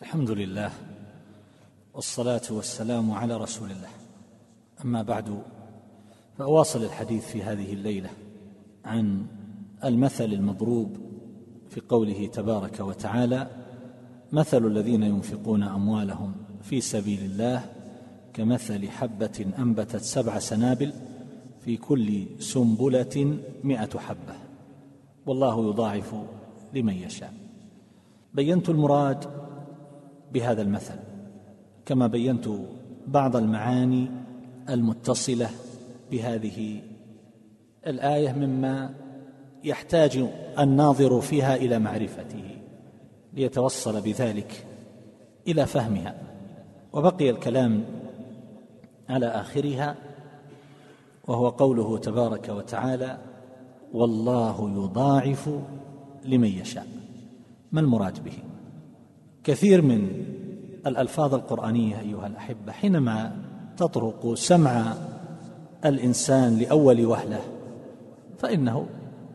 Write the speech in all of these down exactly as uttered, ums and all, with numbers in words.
الحمد لله والصلاة والسلام على رسول الله. أما بعد، فأواصل الحديث في هذه الليلة عن المثل المضروب في قوله تبارك وتعالى: مثل الذين ينفقون أموالهم في سبيل الله كمثل حبة أنبتت سبع سنابل في كل سنبلة مئة حبة والله يضاعف لمن يشاء. بينت المراد بهذا المثل كما بينت بعض المعاني المتصلة بهذه الآية مما يحتاج الناظر فيها إلى معرفته ليتوصل بذلك إلى فهمها. وبقي الكلام على آخرها، وهو قوله تبارك وتعالى: والله يضاعف لمن يشاء. ما المراد به؟ كثير من الألفاظ القرآنية أيها الأحبة حينما تطرق سمع الإنسان لأول وهلة فإنه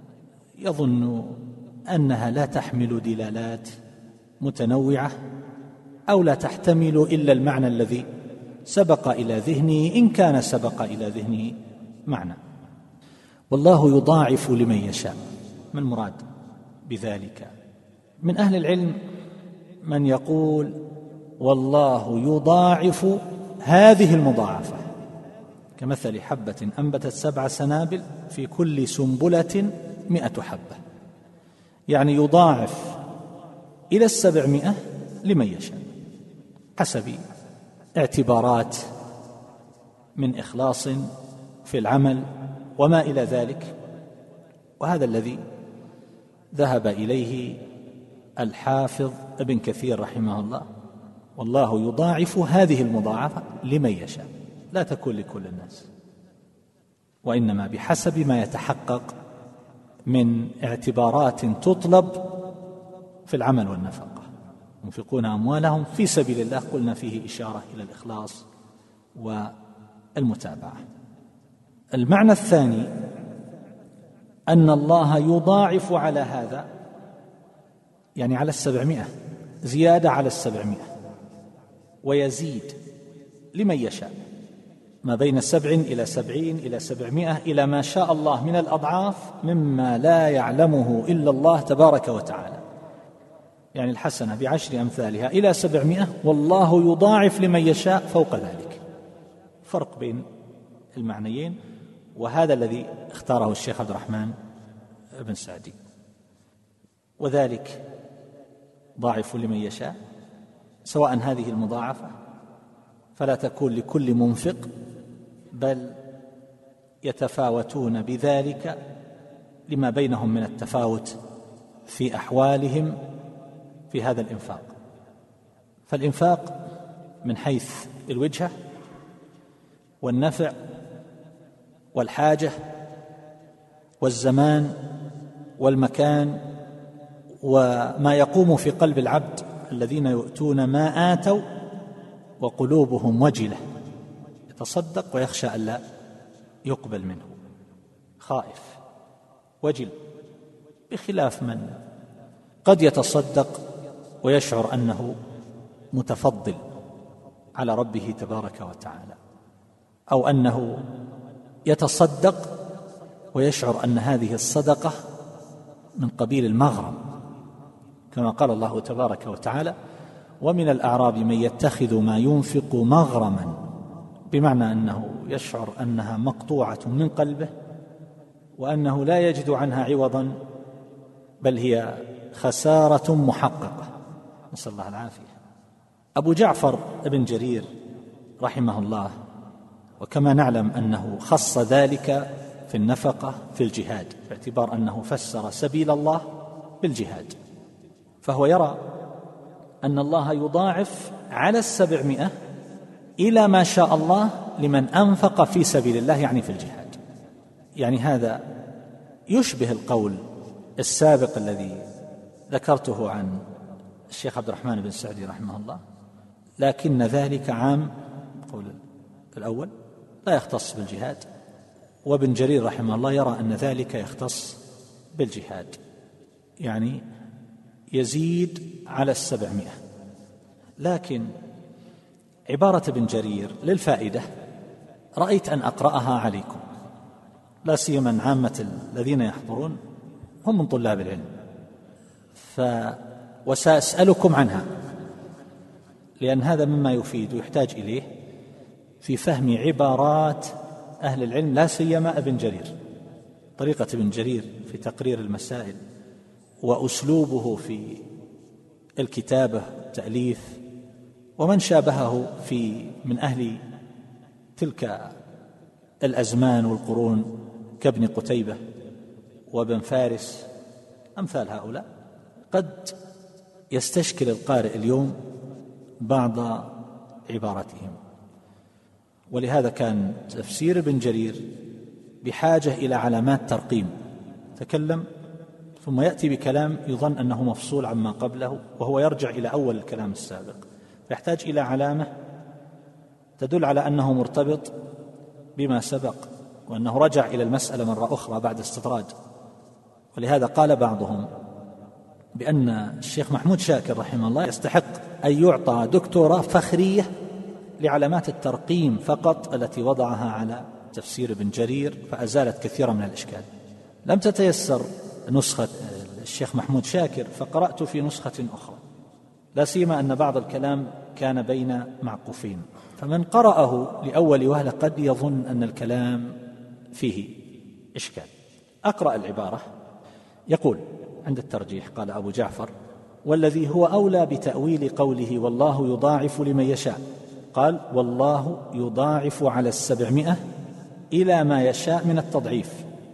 يظن أنها لا تحمل دلالات متنوعة أو لا تحتمل إلا المعنى الذي سبق إلى ذهنه، إن كان سبق إلى ذهنه معنى. والله يضاعف لمن يشاء، ما المراد بذلك؟ من أهل العلم من يقول: والله يضاعف هذه المضاعفة كمثل حبة أنبتت سبع سنابل في كل سنبلة مئة حبة، يعني يضاعف إلى السبعمائة لمن يشاء حسب اعتبارات من إخلاص في العمل وما إلى ذلك. وهذا الذي ذهب إليه الحافظ ابن كثير رحمه الله: والله يضاعف هذه المضاعفة لمن يشاء، لا تكون لكل الناس، وإنما بحسب ما يتحقق من اعتبارات تطلب في العمل والنفقة. ينفقون أموالهم في سبيل الله، قلنا فيه إشارة إلى الإخلاص والمتابعة. المعنى الثاني أن الله يضاعف على هذا، يعني على السبعمائة، زيادة على السبعمائة، ويزيد لمن يشاء، ما بين سبع إلى سبعين إلى سبعمائة إلى ما شاء الله من الأضعاف مما لا يعلمه إلا الله تبارك وتعالى. يعني الحسنة بعشر أمثالها إلى سبعمائة، والله يضاعف لمن يشاء فوق ذلك. فرق بين المعنيين، وهذا الذي اختاره الشيخ عبد الرحمن بن سعدي. وذلك ضاعف لمن يشاء، سواء هذه المضاعفة فلا تكون لكل منفق، بل يتفاوتون بذلك لما بينهم من التفاوت في أحوالهم في هذا الإنفاق. فالإنفاق من حيث الوجهة والنفع والحاجة والزمان والمكان وما يقوم في قلب العبد، الذين يؤتون ما آتوا وقلوبهم وجلة، يتصدق ويخشى ألا يقبل منه، خائف وجل، بخلاف من قد يتصدق ويشعر أنه متفضل على ربه تبارك وتعالى، أو أنه يتصدق ويشعر أن هذه الصدقة من قبيل المغرم، كما قال الله تبارك وتعالى: ومن الأعراب من يتخذ ما ينفق مغرما، بمعنى أنه يشعر أنها مقطوعة من قلبه وأنه لا يجد عنها عوضا، بل هي خسارة محققة، نسأل الله العافية. أبو جعفر ابن جرير رحمه الله، وكما نعلم أنه خص ذلك في النفقة في الجهاد، باعتبار أنه فسر سبيل الله بالجهاد، فهو يرى أن الله يضاعف على السبعمائة إلى ما شاء الله لمن أنفق في سبيل الله، يعني في الجهاد. يعني هذا يشبه القول السابق الذي ذكرته عن الشيخ عبد الرحمن بن سعدي رحمه الله، لكن ذلك عام، قول الأول لا يختص بالجهاد، وابن جرير رحمه الله يرى أن ذلك يختص بالجهاد، يعني يزيد على السبعمائة. لكن عبارة ابن جرير للفائدة رأيت أن أقرأها عليكم، لا سيما عامة الذين يحضرون هم من طلاب العلم، ف وسأسألكم عنها، لأن هذا مما يفيد ويحتاج إليه في فهم عبارات أهل العلم، لا سيما ابن جرير. طريقة ابن جرير في تقرير المسائل وأسلوبه في الكتابة والتأليف، ومن شابهه في من أهل تلك الأزمان والقرون كابن قتيبة وابن فارس أمثال هؤلاء، قد يستشكل القارئ اليوم بعض عباراتهم. ولهذا كان تفسير ابن جرير بحاجة إلى علامات ترقيم، تكلم ثم يأتي بكلام يظن أنه مفصول عما قبله وهو يرجع إلى أول الكلام السابق، يحتاج إلى علامة تدل على أنه مرتبط بما سبق وأنه رجع إلى المسألة مرة أخرى بعد استطراد. ولهذا قال بعضهم بأن الشيخ محمود شاكر رحمه الله يستحق أن يعطى دكتوراه فخرية لعلامات الترقيم فقط التي وضعها على تفسير ابن جرير، فأزالت كثيرا من الإشكال. لم تتيسر نسخة الشيخ محمود شاكر فقرأت في نسخة أخرى، لا سيما أن بعض الكلام كان بين معقوفين، فمن قرأه لأول وهلة قد يظن أن الكلام فيه إشكال. أقرأ العبارة. يقول عند الترجيح قال أبو جعفر: والذي هو أولى بتأويل قوله والله يضاعف لمن يشاء، قال والله يضاعف على السبعمائة إلى ما يشاء من التضعيف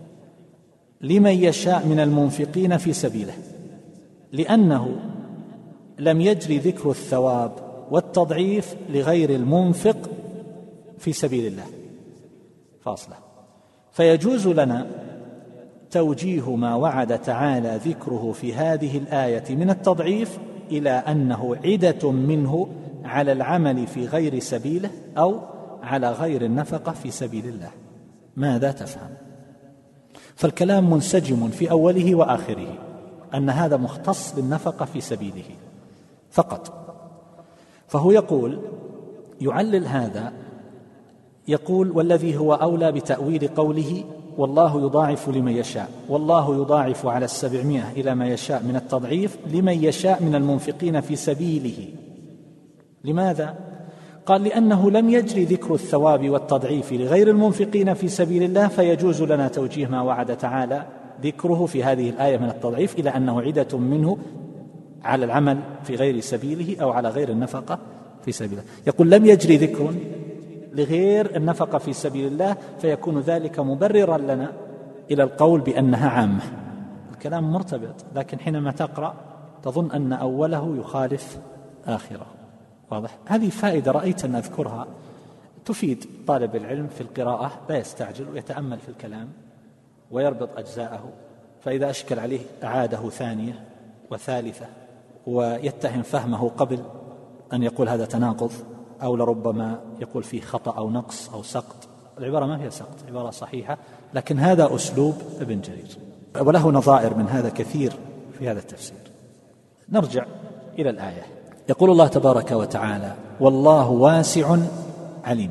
لمن يشاء من المنفقين في سبيله، لأنه لم يجري ذكر الثواب والتضعيف لغير المنفق في سبيل الله فاصلة. فيجوز لنا توجيه ما وعد تعالى ذكره في هذه الآية من التضعيف إلى أنه عدة منه على العمل في غير سبيله أو على غير النفقة في سبيل الله. ماذا تفهم؟ فالكلام منسجم في أوله وآخره أن هذا مختص بالنفقة في سبيله فقط. فهو يقول يعلل هذا، يقول والذي هو أولى بتأويل قوله والله يضاعف لمن يشاء، والله يضاعف على السبعمائة إلى ما يشاء من التضعيف لمن يشاء من المنفقين في سبيله. لماذا؟ قال لأنه لم يجري ذكر الثواب والتضعيف لغير المنفقين في سبيل الله، فيجوز لنا توجيه ما وعد تعالى ذكره في هذه الآية من التضعيف إلى أنه عدة منه على العمل في غير سبيله أو على غير النفقة في سبيله. يقول لم يجري ذكر لغير النفقة في سبيل الله، فيكون ذلك مبررا لنا إلى القول بأنها عامة. الكلام مرتبط، لكن حينما تقرأ تظن أن أوله يخالف آخره. واضح؟ هذه فائدة رأيت أن أذكرها تفيد طالب العلم في القراءة، لا يستعجل ويتأمل في الكلام ويربط أجزاءه، فإذا أشكل عليه أعاده ثانية وثالثة ويتهم فهمه قبل أن يقول هذا تناقض أو لربما يقول فيه خطأ أو نقص أو سقط. العبارة ما فيها سقط، عبارة صحيحة، لكن هذا أسلوب ابن جرير، وله نظائر من هذا كثير في هذا التفسير. نرجع إلى الآية. يقول الله تبارك وتعالى والله واسع عليم.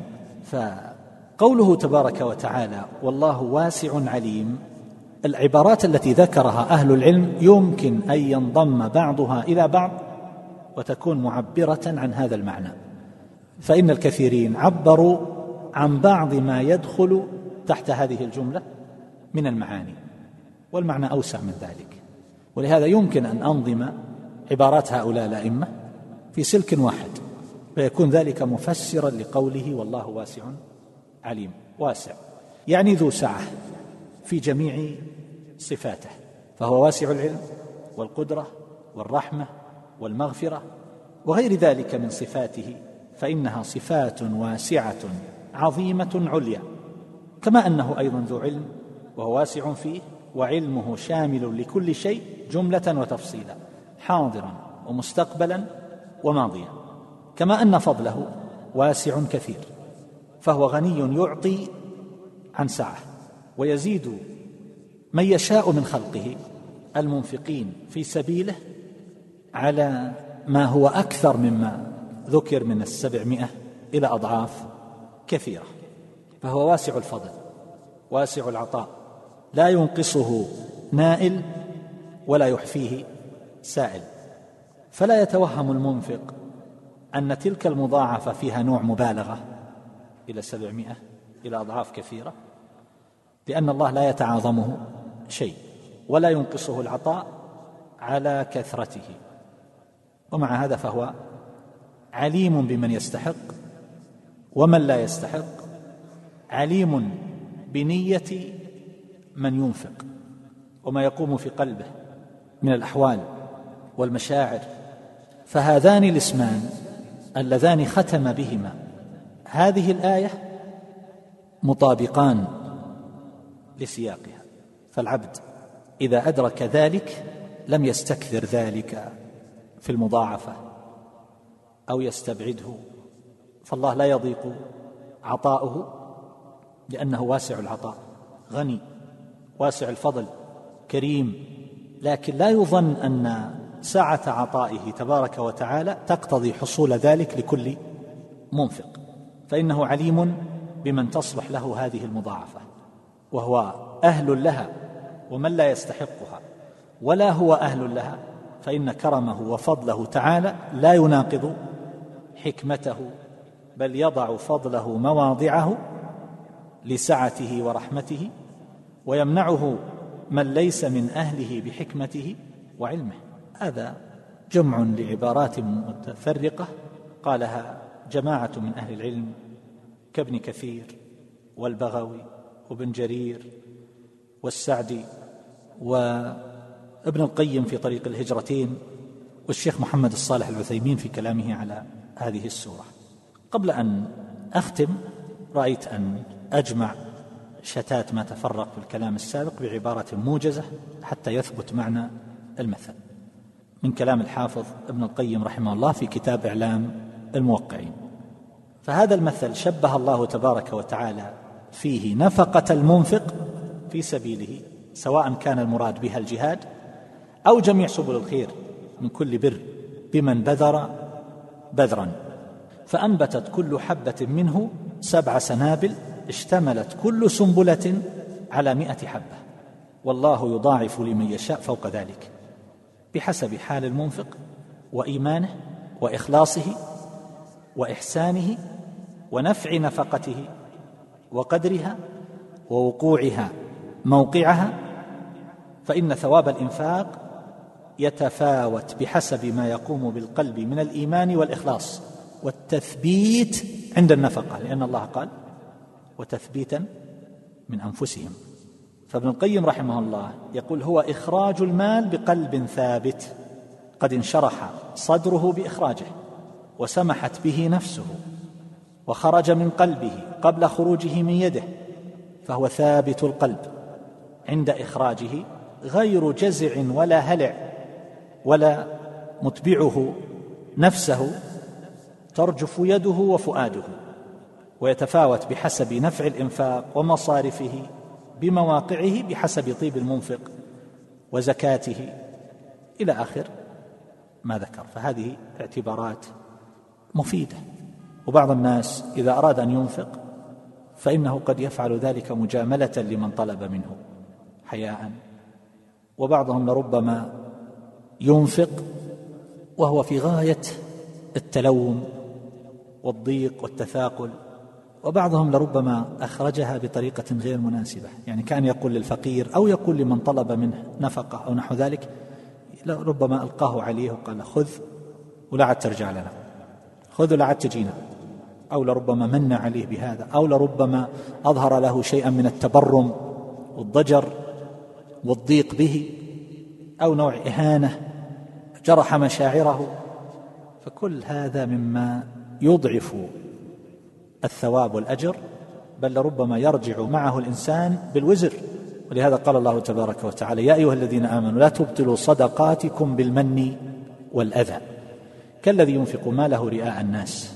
فقوله تبارك وتعالى والله واسع عليم، العبارات التي ذكرها أهل العلم يمكن أن ينضم بعضها إلى بعض وتكون معبرة عن هذا المعنى، فإن الكثيرين عبروا عن بعض ما يدخل تحت هذه الجملة من المعاني، والمعنى أوسع من ذلك. ولهذا يمكن أن أنظم عبارات هؤلاء الأئمة في سلك واحد، فيكون ذلك مفسرا لقوله والله واسع عليم. واسع يعني ذو سعة في جميع صفاته، فهو واسع العلم والقدرة والرحمة والمغفرة وغير ذلك من صفاته، فإنها صفات واسعة عظيمة عليا، كما أنه أيضا ذو علم وهو واسع فيه، وعلمه شامل لكل شيء جملة وتفصيلا، حاضرا ومستقبلا وماضيا، كما أن فضله واسع كثير، فهو غني يعطي عن سعة ويزيد من يشاء من خلقه المنفقين في سبيله على ما هو أكثر مما ذكر من السبعمائة إلى أضعاف كثيرة، فهو واسع الفضل واسع العطاء، لا ينقصه نائل ولا يحفيه سائل. فلا يتوهم المنفق أن تلك المضاعفة فيها نوع مبالغة إلى سبعمائة إلى أضعاف كثيرة، لأن الله لا يتعاظمه شيء ولا ينقصه العطاء على كثرته. ومع هذا فهو عليم بمن يستحق ومن لا يستحق، عليم بنية من ينفق وما يقوم في قلبه من الأحوال والمشاعر. فهذان الاسمان اللذان ختم بهما هذه الآية مطابقان لسياقها، فالعبد إذا أدرك ذلك لم يستكثر ذلك في المضاعفة أو يستبعده، فالله لا يضيق عطاؤه لأنه واسع العطاء غني واسع الفضل كريم. لكن لا يظن أن سعة عطائه تبارك وتعالى تقتضي حصول ذلك لكل منفق، فإنه عليم بمن تصلح له هذه المضاعفة وهو أهل لها ومن لا يستحقها ولا هو أهل لها، فإن كرمه وفضله تعالى لا يناقض حكمته، بل يضع فضله مواضعه لسعته ورحمته، ويمنعه من ليس من أهله بحكمته وعلمه. هذا جمع لعبارات متفرقة قالها جماعة من أهل العلم كابن كثير والبغوي وابن جرير والسعدي وابن القيم في طريق الهجرتين والشيخ محمد الصالح العثيمين في كلامه على هذه السورة. قبل أن أختم رأيت أن أجمع شتات ما تفرق في الكلام السابق بعبارة موجزة حتى يثبت معنى المثل، من كلام الحافظ ابن القيم رحمه الله في كتاب إعلام الموقعين. فهذا المثل شبه الله تبارك وتعالى فيه نفقة المنفق في سبيله، سواء كان المراد بها الجهاد أو جميع سبل الخير من كل بر، بمن بذر بذرا فأنبتت كل حبة منه سبع سنابل اشتملت كل سنبلة على مئة حبة، والله يضاعف لمن يشاء فوق ذلك بحسب حال المنفق وإيمانه وإخلاصه وإحسانه ونفع نفقته وقدرها ووقوعها موقعها. فإن ثواب الإنفاق يتفاوت بحسب ما يقوم بالقلب من الإيمان والإخلاص والتثبيت عند النفقة، لأن الله قال وتثبيتا من أنفسهم. فابن القيم رحمه الله يقول هو إخراج المال بقلب ثابت قد انشرح صدره بإخراجه وسمحت به نفسه وخرج من قلبه قبل خروجه من يده، فهو ثابت القلب عند إخراجه غير جزع ولا هلع ولا متبعه نفسه ترجف يده وفؤاده، ويتفاوت بحسب نفع الإنفاق ومصارفه بمواقعه بحسب طيب المنفق وزكاته إلى آخر ما ذكر. فهذه اعتبارات مفيدة. وبعض الناس إذا أراد أن ينفق فإنه قد يفعل ذلك مجاملة لمن طلب منه حياء، وبعضهم لربما ينفق وهو في غاية التلوم والضيق والتثاقل، وبعضهم لربما أخرجها بطريقة غير مناسبة، يعني كان يقول للفقير أو يقول لمن طلب منه نفقة أو نحو ذلك، ربما ألقاه عليه وقال خذ ولا عاد ترجع لنا، خذ ولا عاد تجينا، أو لربما من عليه بهذا، أو لربما أظهر له شيئا من التبرم والضجر والضيق به، أو نوع إهانة جرح مشاعره. فكل هذا مما يضعف الثواب والأجر، بل لربما يرجع معه الإنسان بالوزر. ولهذا قال الله تبارك وتعالى يا أيها الذين آمنوا لا تبطلوا صدقاتكم بالمن والأذى كالذي ينفق ماله رئاء الناس.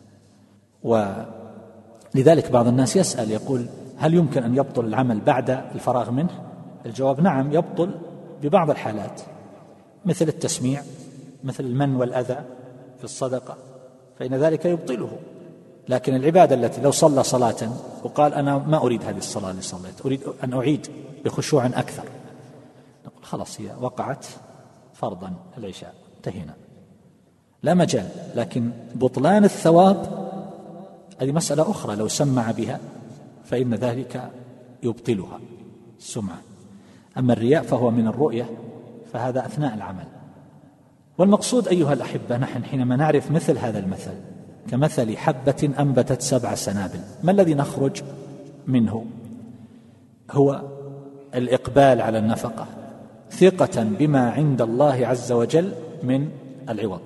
ولذلك بعض الناس يسأل يقول هل يمكن أن يبطل العمل بعد الفراغ منه؟ الجواب نعم، يبطل ببعض الحالات، مثل التسميع، مثل المن والأذى في الصدقة، فإن ذلك يبطله. لكن العبادة التي لو صلى صلاة وقال أنا ما أريد هذه الصلاة اللي صليت، أريد أن أعيد بخشوع أكثر، نقول خلاص هي وقعت فرضا العشاء، انتهينا، لا مجال. لكن بطلان الثواب هذه مسألة أخرى، لو سمع بها فإن ذلك يبطلها السمعة. أما الرياء فهو من الرؤية، فهذا أثناء العمل. والمقصود أيها الأحبة، نحن حينما نعرف مثل هذا المثل كمثل حبة أنبتت سبع سنابل، ما الذي نخرج منه؟ هو الإقبال على النفقة ثقة بما عند الله عز وجل من العوض.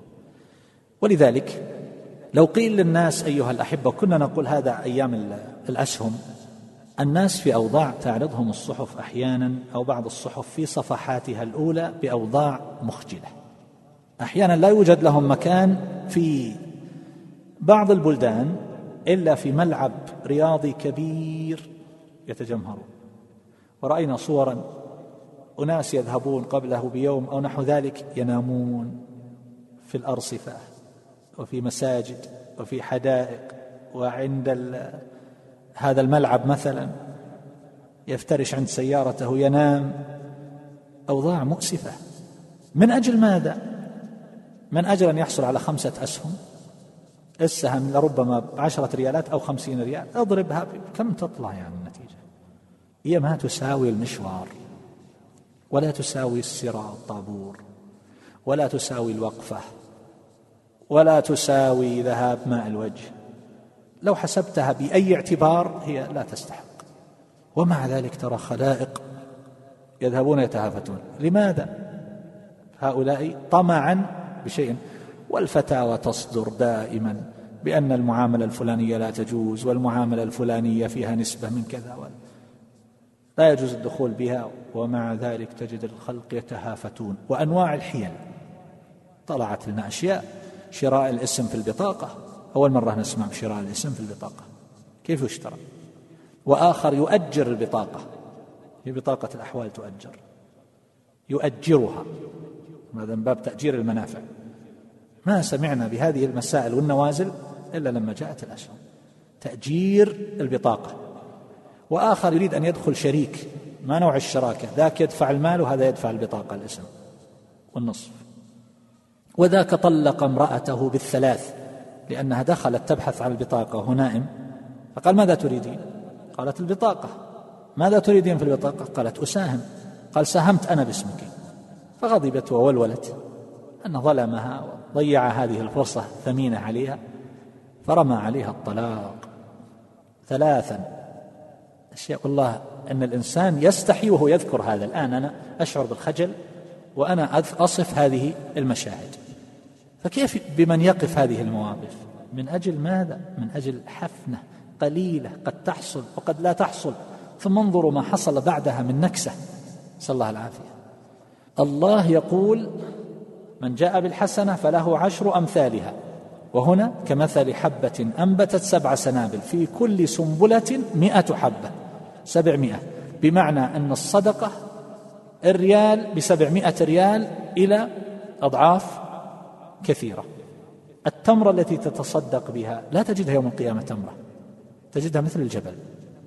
ولذلك لو قيل للناس أيها الأحبة، كنا نقول هذا أيام الأسهم، الناس في أوضاع تعرضهم الصحف أحيانا أو بعض الصحف في صفحاتها الأولى بأوضاع مخجلة، أحيانا لا يوجد لهم مكان في بعض البلدان إلا في ملعب رياضي كبير يتجمهرون. ورأينا صورا أناس يذهبون قبله بيوم أو نحو ذلك ينامون في الأرصفة وفي مساجد وفي حدائق، وعند هذا الملعب مثلا يفترش عند سيارته ينام. أوضاع مؤسفة. من أجل ماذا؟ من أجل أن يحصل على خمسة أسهم، السهم لربما بعشرة ريالات أو خمسين ريال، أضربها كم تطلع يعني النتيجة؟ هي ما تساوي المشوار، ولا تساوي السراء الطابور، ولا تساوي الوقفة، ولا تساوي ذهاب ماء الوجه. لو حسبتها بأي اعتبار هي لا تستحق. ومع ذلك ترى خلائق يذهبون يتهافتون. لماذا؟ هؤلاء طمعا بشيء. والفتاوى تصدر دائما بأن المعاملة الفلانية لا تجوز، والمعاملة الفلانية فيها نسبة من كذا، لا يجوز الدخول بها. ومع ذلك تجد الخلق يتهافتون. وأنواع الحيل طلعت لنا أشياء، شراء الاسم في البطاقة، أول مرة نسمع بشراء الاسم في البطاقة، كيف يشترى؟ وآخر يؤجر البطاقة، في بطاقة الأحوال تؤجر، يؤجرها، هذا من باب تأجير المنافع. ما سمعنا بهذه المسائل والنوازل إلا لما جاءت الأسهم، تأجير البطاقة. وآخر يريد أن يدخل شريك، ما نوع الشراكة؟ ذاك يدفع المال وهذا يدفع البطاقة الاسم والنصف. وذاك طلق امرأته بالثلاث لأنها دخلت تبحث عن البطاقة وهو نائم، فقال ماذا تريدين؟ قالت البطاقة. ماذا تريدين في البطاقة؟ قالت أساهم. قال ساهمت أنا باسمك. فغضبت وولولت أن ظلمها وضيع هذه الفرصة ثمينة عليها، فرمى عليها الطلاق ثلاثا. أشياء والله أن الإنسان يستحي وهو يذكر هذا. الآن أنا أشعر بالخجل وأنا أصف هذه المشاهد، فكيف بمن يقف هذه المواقف؟ من أجل ماذا؟ من أجل حفنة قليلة قد تحصل وقد لا تحصل، ثم انظروا ما حصل بعدها من نكسة، نسأل الله العافية. الله يقول من جاء بالحسنة فله عشر أمثالها، وهنا كمثل حبة أنبتت سبع سنابل في كل سنبلة مئة حبة، سبعمائة، بمعنى أن الصدقة الريال بسبعمائة ريال إلى أضعاف كثيرة. التمرة التي تتصدق بها لا تجدها يوم القيامة تمرة، تجدها مثل الجبل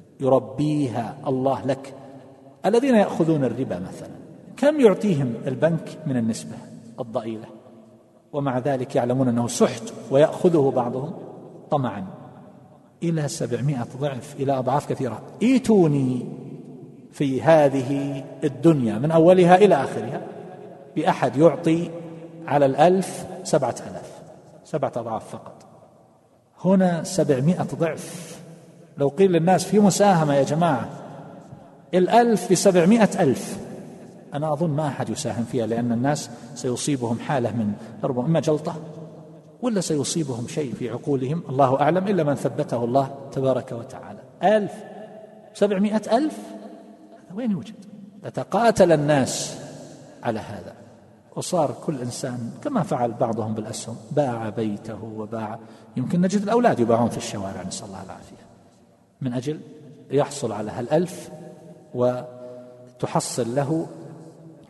يربيها الله لك. الذين يأخذون الربا مثلا كم يعطيهم البنك من النسبة الضئيلة، ومع ذلك يعلمون أنه سحت ويأخذه بعضهم طمعا إلى سبعمائة ضعف، إلى أضعاف كثيرة. إيتوني في هذه الدنيا من أولها إلى آخرها بأحد يعطي على الألف سبعة ألاف، سبعة أضعاف فقط. هنا سبعمائة ضعف. لو قيل للناس في مساهمة يا جماعة الألف بسبعمائة ألف، أنا أظن ما أحد يساهم فيها، لأن الناس سيصيبهم حالة من ربما إما جلطة ولا سيصيبهم شيء في عقولهم، الله أعلم، إلا من ثبته الله تبارك وتعالى. ألف سبعمائة ألف، هذا وين يوجد؟ تتقاتل الناس على هذا، وصار كل إنسان كما فعل بعضهم بالأسهم، باع بيته وباع، يمكن نجد الأولاد يباعون في الشوارع نسأل الله العافية، من أجل يحصل على هالألف وتحصل له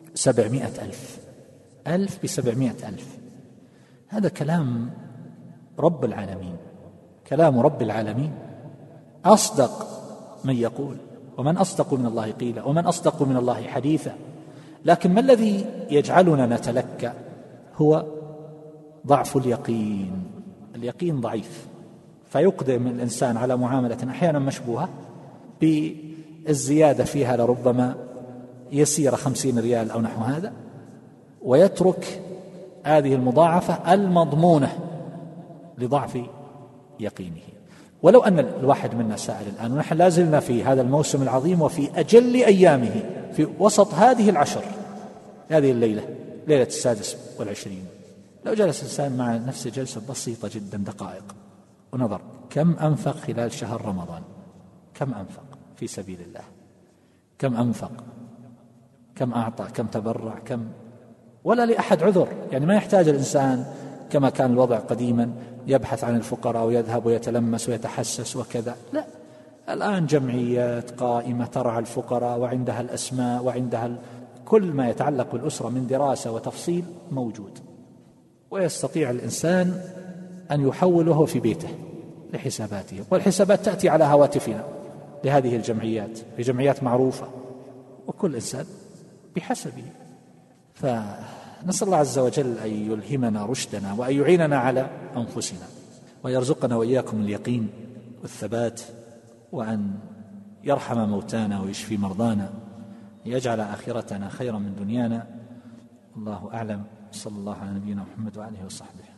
سبعمائة ألف. ألف بسبعمائة ألف، هذا كلام رب العالمين، كلام رب العالمين أصدق من يقول، ومن أصدق من الله قيلا، ومن أصدق من الله حديثا. لكن ما الذي يجعلنا نتلكأ؟ هو ضعف اليقين. اليقين ضعيف، فيقدم الإنسان على معاملة أحيانا مشبوهة بالزيادة فيها لربما يسير خمسين ريال أو نحو هذا، ويترك هذه المضاعفة المضمونة لضعف يقينه. ولو أن الواحد منا سائل الآن، ونحن لازلنا في هذا الموسم العظيم وفي أجل أيامه، في وسط هذه العشر، هذه الليلة ليلة السادس والعشرين، لو جلس الإنسان مع نفسه جلسة بسيطة جدا دقائق ونظر كم أنفق خلال شهر رمضان، كم أنفق في سبيل الله، كم أنفق، كم أعطى، كم تبرع، كم، ولا لأحد عذر. يعني ما يحتاج الإنسان كما كان الوضع قديما يبحث عن الفقراء ويذهب ويتلمس ويتحسس وكذا، لا، الآن جمعيات قائمة ترعى الفقراء وعندها الأسماء وعندها كل ما يتعلق بالأسرة من دراسة وتفصيل موجود، ويستطيع الإنسان أن يحوله في بيته لحساباته، والحسابات تأتي على هواتفنا لهذه الجمعيات، في جمعيات معروفة، وكل إنسان بحسبه. فنسأل الله عز وجل أن يلهمنا رشدنا وأن يعيننا على أنفسنا، ويرزقنا وإياكم اليقين والثبات، وأن يرحم موتانا ويشفي مرضانا، يجعل آخرتنا خيرا من دنيانا. الله أعلم. صلى الله على نبينا محمد وآله وصحبه.